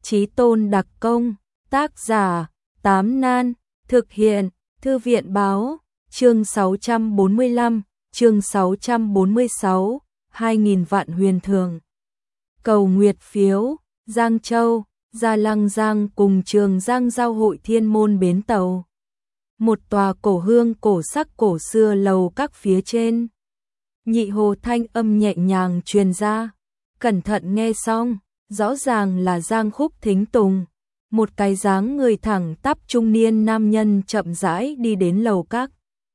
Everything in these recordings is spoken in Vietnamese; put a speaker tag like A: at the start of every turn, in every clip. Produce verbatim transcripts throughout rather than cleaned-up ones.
A: Chí Tôn đặc công, tác giả, Tám Nan, thực hiện, Thư viện báo, chương sáu trăm bốn mươi lăm, chương sáu trăm bốn mươi sáu, hai nghìn vạn huyền thường. Cầu nguyệt phiếu, Giang Châu, Gia Lăng Giang cùng Trường Giang giao hội Thiên Môn bến tàu. Một tòa cổ hương cổ sắc cổ xưa lầu các phía trên. Nhị Hồ thanh âm nhẹ nhàng truyền ra. Cẩn thận nghe xong, rõ ràng là Giang Khúc Thính Tùng. Một cái dáng người thẳng tắp trung niên nam nhân chậm rãi đi đến lầu các.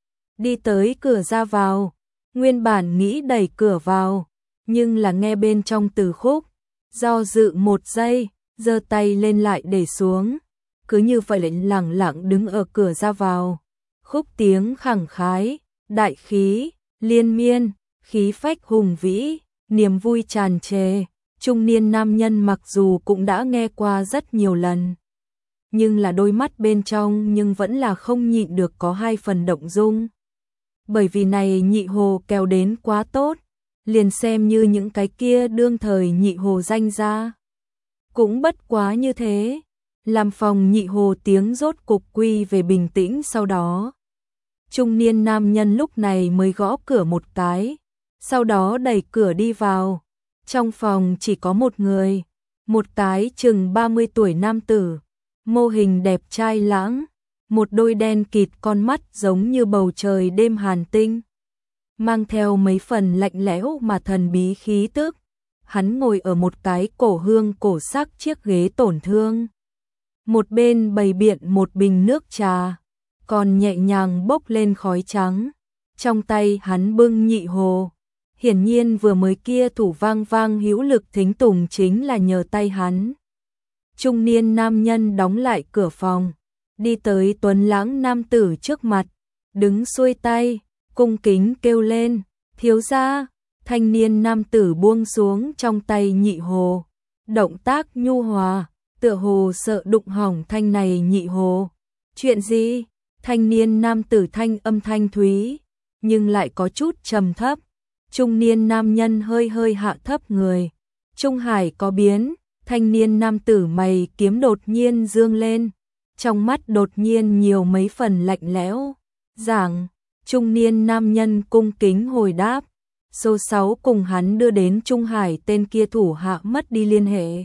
A: Đi tới cửa ra vào, nguyên bản nghĩ đẩy cửa vào, nhưng là nghe bên trong Từ Khúc, do dự một giây, giơ tay lên lại để xuống, cứ như vậy lại lẳng lặng đứng ở cửa ra vào. Khúc tiếng khẳng khái, đại khí, liên miên, khí phách hùng vĩ, niềm vui tràn trề. Trung niên nam nhân mặc dù cũng đã nghe qua rất nhiều lần, nhưng là đôi mắt bên trong nhưng vẫn là không nhịn được có hai phần động dung. Bởi vì này Nhị Hồ kéo đến quá tốt, liền xem như những cái kia đương thời Nhị Hồ danh ra. Cũng bất quá như thế, làm phòng Nhị Hồ tiếng rốt cục quy về bình tĩnh sau đó. Trung niên nam nhân lúc này mới gõ cửa một cái, sau đó đẩy cửa đi vào. Trong phòng chỉ có một người, một cái chừng ba mươi tuổi nam tử, mô hình đẹp trai lãng, một đôi đen kịt con mắt giống như bầu trời đêm hàn tinh, mang theo mấy phần lạnh lẽo mà thần bí khí tức. Hắn ngồi ở một cái cổ hương cổ sắc chiếc ghế tổn thương. Một bên bày biện một bình nước trà, còn nhẹ nhàng bốc lên khói trắng. Trong tay hắn bưng Nhị Hồ. Hiển nhiên vừa mới kia thủ vang vang hữu lực Thính Tùng chính là nhờ tay hắn. Trung niên nam nhân đóng lại cửa phòng, đi tới tuấn lãng nam tử trước mặt, đứng xuôi tay, cung kính kêu lên, thiếu gia. Thanh niên nam tử buông xuống trong tay Nhị Hồ, động tác nhu hòa, tựa hồ sợ đụng hỏng thanh này Nhị Hồ. Chuyện gì? Thanh niên nam tử thanh âm thanh thúy, nhưng lại có chút trầm thấp. Trung niên nam nhân hơi hơi hạ thấp người. Trung hải có biến, thanh niên nam tử mày kiếm đột nhiên dương lên, trong mắt đột nhiên nhiều mấy phần lạnh lẽo. Giảng, trung niên nam nhân cung kính hồi đáp. Số sáu cùng hắn đưa đến Trung Hải tên kia thủ hạ mất đi liên hệ.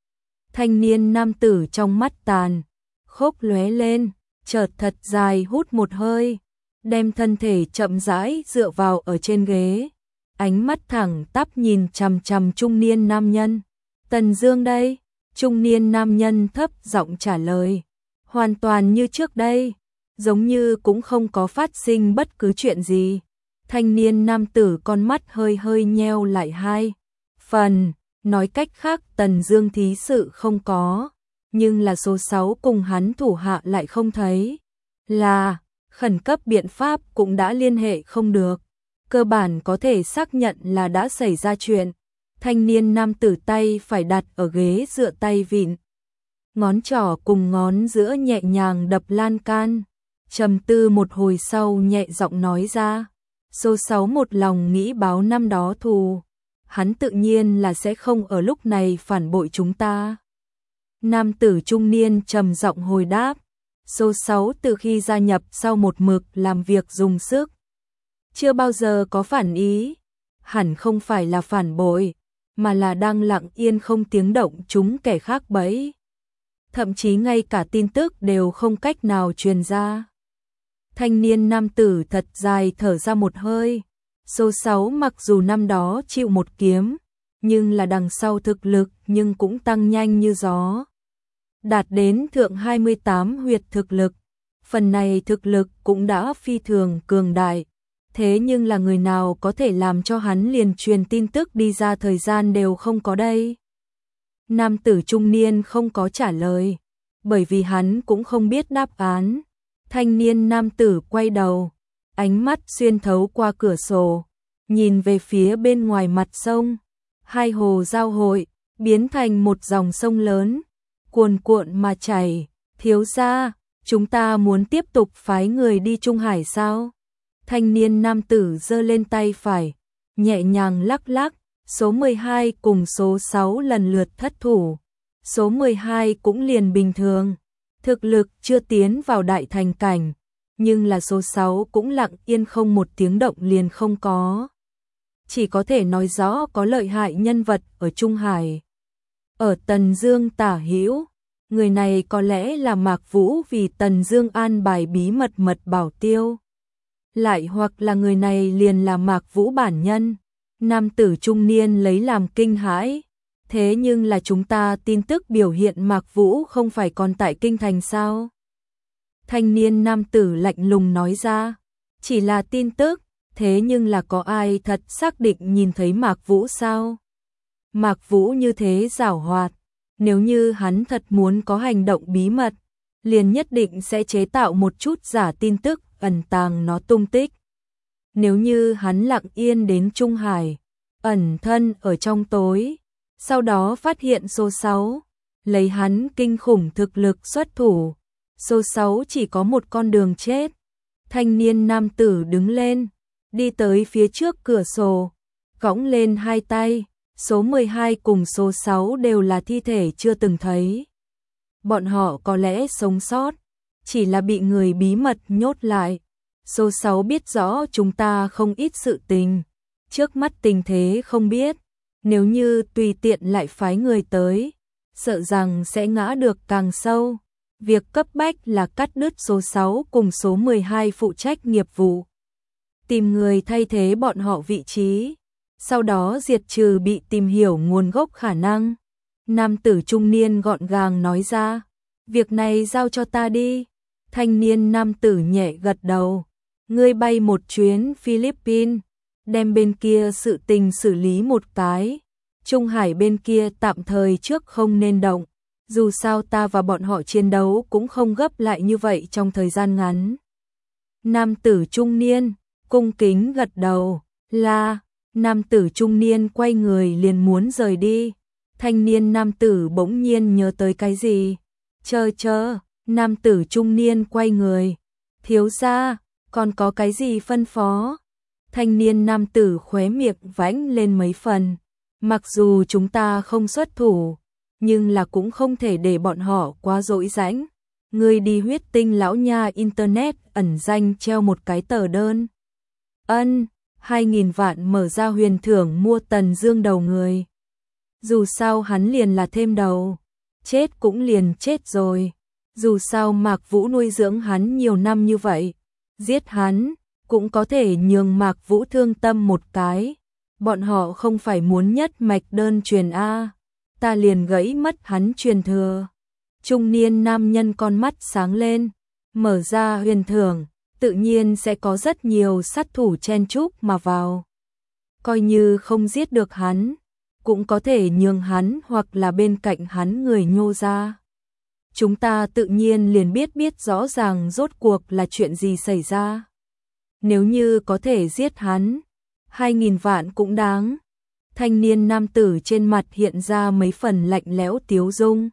A: Thanh niên nam tử trong mắt tàn, khốc lóe lên, chợt thật dài hút một hơi, đem thân thể chậm rãi dựa vào ở trên ghế. Ánh mắt thẳng tắp nhìn chằm chằm trung niên nam nhân. Tần Dương đây? Trung niên nam nhân thấp giọng trả lời. Hoàn toàn như trước đây, giống như cũng không có phát sinh bất cứ chuyện gì. Thanh niên nam tử con mắt hơi hơi nheo lại hai phần, nói cách khác Tần Dương thí sự không có, nhưng là số sáu cùng hắn thủ hạ lại không thấy. Là, khẩn cấp biện pháp cũng đã liên hệ không được. Cơ bản có thể xác nhận là đã xảy ra chuyện. Thanh niên nam tử tay phải đặt ở ghế dựa tay vịn, ngón trỏ cùng ngón giữa nhẹ nhàng đập lan can, trầm tư một hồi sau nhẹ giọng nói ra. Số sáu một lòng nghĩ báo năm đó thù, hắn tự nhiên là sẽ không ở lúc này phản bội chúng ta. Nam tử trung niên trầm giọng hồi đáp. Số sáu từ khi gia nhập sau một mực làm việc dùng sức, chưa bao giờ có phản ý, hẳn không phải là phản bội, mà là đang lặng yên không tiếng động trúng kẻ khác bẫy. Thậm chí ngay cả tin tức đều không cách nào truyền ra. Thanh niên nam tử thật dài thở ra một hơi. Số sáu mặc dù năm đó chịu một kiếm, nhưng là đằng sau thực lực nhưng cũng tăng nhanh như gió. Đạt đến thượng hai mươi tám huyệt thực lực, phần này thực lực cũng đã phi thường cường đại. Thế nhưng là người nào có thể làm cho hắn liền truyền tin tức đi ra thời gian đều không có đây. Nam tử trung niên không có trả lời, bởi vì hắn cũng không biết đáp án. Thanh niên nam tử quay đầu, ánh mắt xuyên thấu qua cửa sổ, nhìn về phía bên ngoài mặt sông. Hai hồ giao hội, biến thành một dòng sông lớn, cuồn cuộn mà chảy. Thiếu gia, chúng ta muốn tiếp tục phái người đi Trung Hải sao? Thanh niên nam tử giơ lên tay phải, nhẹ nhàng lắc lắc. Số mười hai cùng số sáu lần lượt thất thủ, số mười hai cũng liền bình thường, thực lực chưa tiến vào đại thành cảnh, nhưng là số sáu cũng lặng yên không một tiếng động liền không có. Chỉ có thể nói rõ có lợi hại nhân vật ở Trung Hải. Ở Tần Dương tả hữu, người này có lẽ là Mạc Vũ vì Tần Dương an bài bí mật mật bảo tiêu. Lại hoặc là người này liền là Mạc Vũ bản nhân. Nam tử trung niên lấy làm kinh hãi. Thế nhưng là chúng ta tin tức biểu hiện Mạc Vũ không phải còn tại kinh thành sao? Thanh niên nam tử lạnh lùng nói ra. Chỉ là tin tức, thế nhưng là có ai thật xác định nhìn thấy Mạc Vũ sao? Mạc Vũ như thế giảo hoạt, nếu như hắn thật muốn có hành động bí mật, liền nhất định sẽ chế tạo một chút giả tin tức ẩn tàng nó tung tích. Nếu như hắn lặng yên đến Trung Hải, ẩn thân ở trong tối, sau đó phát hiện số sáu, lấy hắn kinh khủng thực lực xuất thủ, số sáu chỉ có một con đường chết. Thanh niên nam tử đứng lên, đi tới phía trước cửa sổ, cõng lên hai tay, số mười hai cùng số sáu đều là thi thể chưa từng thấy. Bọn họ có lẽ sống sót, chỉ là bị người bí mật nhốt lại. Số sáu biết rõ chúng ta không ít sự tình, trước mắt tình thế không biết, nếu như tùy tiện lại phái người tới, sợ rằng sẽ ngã được càng sâu. Việc cấp bách là cắt đứt số sáu cùng số mười hai phụ trách nghiệp vụ, tìm người thay thế bọn họ vị trí, sau đó diệt trừ bị tìm hiểu nguồn gốc khả năng. Nam tử trung niên gọn gàng nói ra, việc này giao cho ta đi. Thanh niên nam tử nhẹ gật đầu, ngươi bay một chuyến Philippines, đem bên kia sự tình xử lý một cái. Trung Hải bên kia tạm thời trước không nên động, dù sao ta và bọn họ chiến đấu cũng không gấp lại như vậy trong thời gian ngắn. Nam tử trung niên cung kính gật đầu, là. Nam tử trung niên quay người liền muốn rời đi. Thanh niên nam tử bỗng nhiên nhớ tới cái gì. Chờ chờ, nam tử trung niên quay người. Thiếu gia, còn có cái gì phân phó? Thanh niên nam tử khóe miệng vãnh lên mấy phần. Mặc dù chúng ta không xuất thủ, nhưng là cũng không thể để bọn họ quá dỗi dãnh. Ngươi đi Huyết Tinh lão nha internet ẩn danh treo một cái tờ đơn. Ân, hai nghìn vạn mở ra huyền thưởng mua Tần Dương đầu người. Dù sao hắn liền là thêm đầu, chết cũng liền chết rồi. Dù sao Mạc Vũ nuôi dưỡng hắn nhiều năm như vậy, giết hắn cũng có thể nhường Mạc Vũ thương tâm một cái. Bọn họ không phải muốn nhất mạch đơn truyền a, ta liền gãy mất hắn truyền thừa. Trung niên nam nhân con mắt sáng lên, mở ra huyền thưởng, tự nhiên sẽ có rất nhiều sát thủ chen chúc mà vào. Coi như không giết được hắn, cũng có thể nhường hắn hoặc là bên cạnh hắn người nhô ra. Chúng ta tự nhiên liền biết biết rõ ràng rốt cuộc là chuyện gì xảy ra. Nếu như có thể giết hắn, hai nghìn vạn cũng đáng. Thanh niên nam tử trên mặt hiện ra mấy phần lạnh lẽo tiếu dung.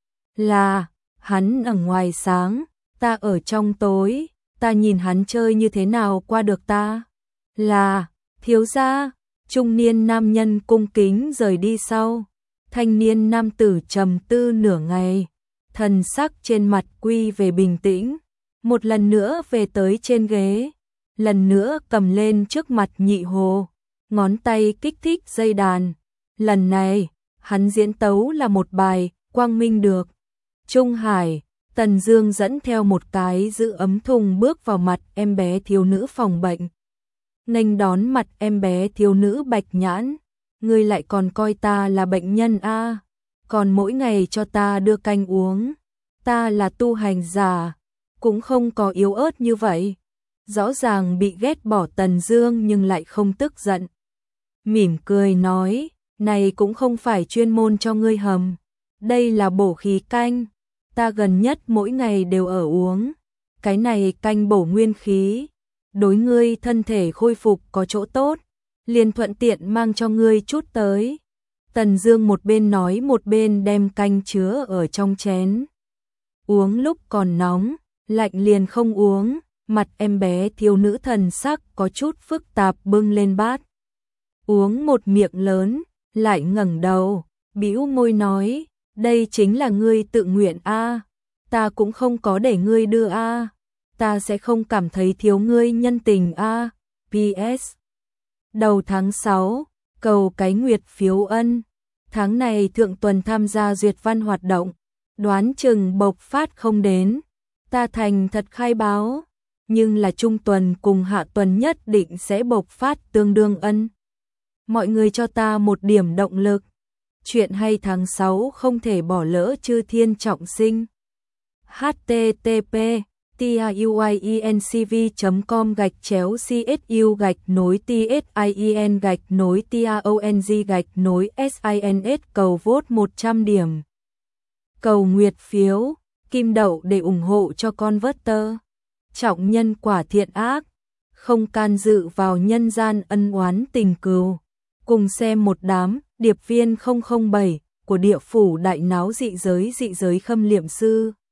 A: Là, hắn ở ngoài sáng, ta ở trong tối, ta nhìn hắn chơi như thế nào qua được ta. Là, thiếu gia, trung niên nam nhân cung kính rời đi sau. Thanh niên nam tử trầm tư nửa ngày, thần sắc trên mặt quy về bình tĩnh, một lần nữa về tới trên ghế, lần nữa cầm lên trước mặt nhị hồ, ngón tay kích thích dây đàn. Lần này, hắn diễn tấu là một bài Quang Minh được. Trung Hải, Tần Dương dẫn theo một cái giữ ấm thùng bước vào mặt em bé thiếu nữ phòng bệnh. Nghênh đón mặt em bé thiếu nữ bạch nhãn, ngươi lại còn coi ta là bệnh nhân a, à? Còn mỗi ngày cho ta đưa canh uống, ta là tu hành giả, cũng không có yếu ớt như vậy. Rõ ràng bị ghét bỏ Tần Dương nhưng lại không tức giận. Mỉm cười nói, này cũng không phải chuyên môn cho ngươi hầm, đây là bổ khí canh, ta gần nhất mỗi ngày đều ở uống, cái này canh bổ nguyên khí, đối ngươi thân thể khôi phục có chỗ tốt, liền thuận tiện mang cho ngươi chút tới. Tần Dương một bên nói một bên đem canh chứa ở trong chén. Uống lúc còn nóng, lạnh liền không uống. Mặt em bé thiếu nữ thần sắc có chút phức tạp bưng lên bát. Uống một miệng lớn, lại ngẩng đầu, bĩu môi nói, Đây chính là ngươi tự nguyện a, ta cũng không có để ngươi đưa a, ta sẽ không cảm thấy thiếu ngươi nhân tình a. pê ét. Đầu tháng sáu, cầu cái nguyệt phiếu ân. Tháng này thượng tuần tham gia duyệt văn hoạt động, đoán chừng bộc phát không đến, ta thành thật khai báo, nhưng là trung tuần cùng hạ tuần nhất định sẽ bộc phát tương đương ân. Mọi người cho ta một điểm động lực. Chuyện hay tháng sáu không thể bỏ lỡ chư thiên trọng sinh. h t t p tiuiencv chấm com gạch chéo csu gạch nối tsien gạch nối tong gạch nối sins cầu vote một trăm điểm. Cầu nguyệt phiếu, kim đậu để ủng hộ cho con vớt-tơ. Trọng nhân quả thiện ác, không can dự vào nhân gian ân oán tình cừu. Cùng xem một đám điệp viên không không bảy của địa phủ đại náo dị giới dị giới khâm liệm sư.